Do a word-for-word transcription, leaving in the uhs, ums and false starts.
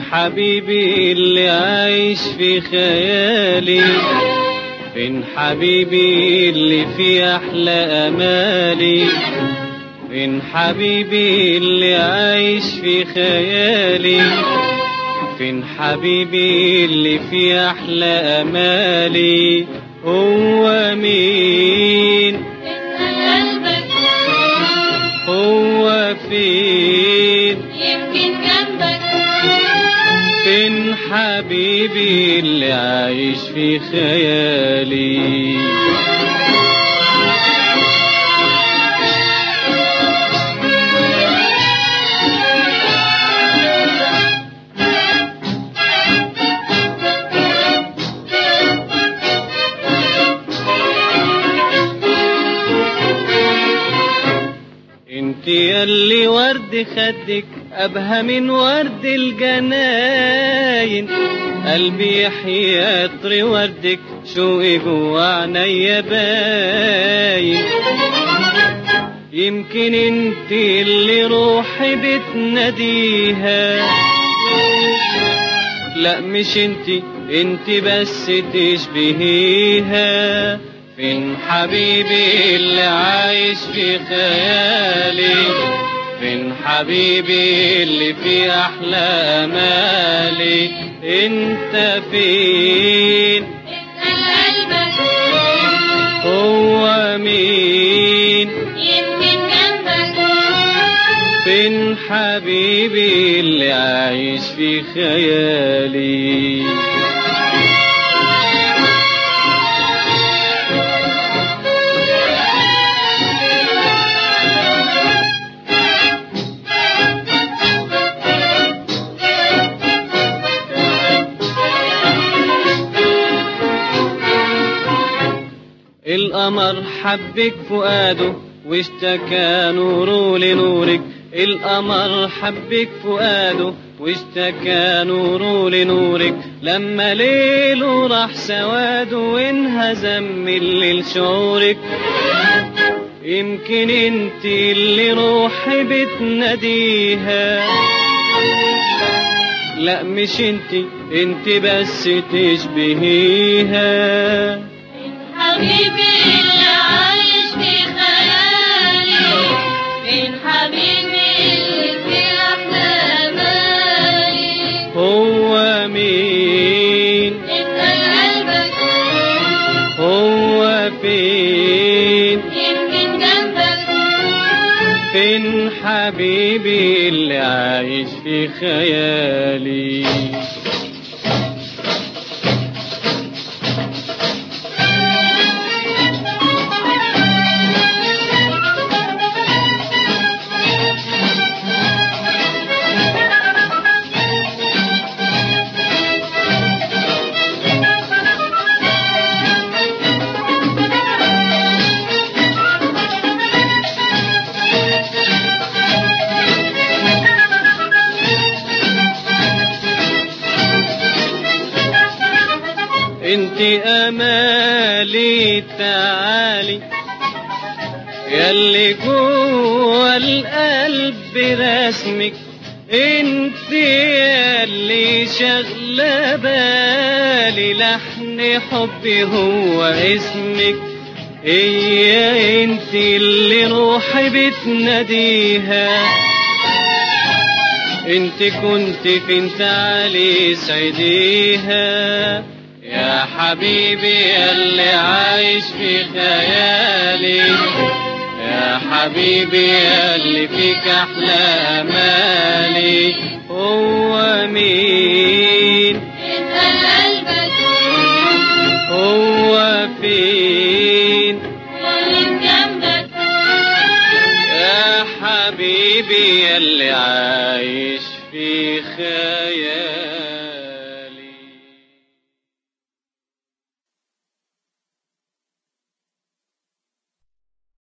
حبيبي اللي عايش في خيالي؟ فين حبيبي اللي في أحلى أمالي؟ فين حبيبي اللي عايش في خيالي؟ فين حبيبي اللي في أحلى أمالي؟ هو مين؟ هو فين؟ يمكن جنبك. فين حبيبي اللي عايش في خيالي؟ انت ياللي ورد خدك ابهى من ورد الجناين، قلبي يحيي عطر وردك، شوقي جوا عينيا باين. يمكن انت اللي روحي بتناديها، لا مش انت، انت بس تشبهيها. فين حبيبي اللي عايش في خيالي؟ فين حبيبي اللي في أحلى أمالي؟ انت فين؟ اسأل قلبك. هو مين؟ يمكن جنبك. فين حبيبي اللي عايش في خيالي؟ القمر حبك فؤاده واشتكى نوره لنورك، القمر حبك فؤاده واشتكى نوره لنورك، لما ليله راح سواده وانهزم من الليل شعورك. يمكن انت اللي روحي بتناديها، لا مش انت، انت بس تشبهيها. حبيبي اللي عايش في خيالي، فين حبيبي اللي في أحلى أمالي؟ هو مين؟ اسأل قلبك. هو فين؟ يمكن جنبك. فين حبيبي اللي عايش في خيالي؟ انت امالي تعالي، ياللي جوا القلب رسمك، انت ياللي شغله بالي، لحن حبي هو اسمك. هي انت اللي روحي بتناديها، انت كنت فين تعالي سعديها. يا حبيبي اللي عايش في خيالي، يا حبيبي اللي فيك أحلى أمالي. هو مين؟ اسأل قلبك. هو فين؟ وين جنبك. يا حبيبي اللي عايش في خيالي.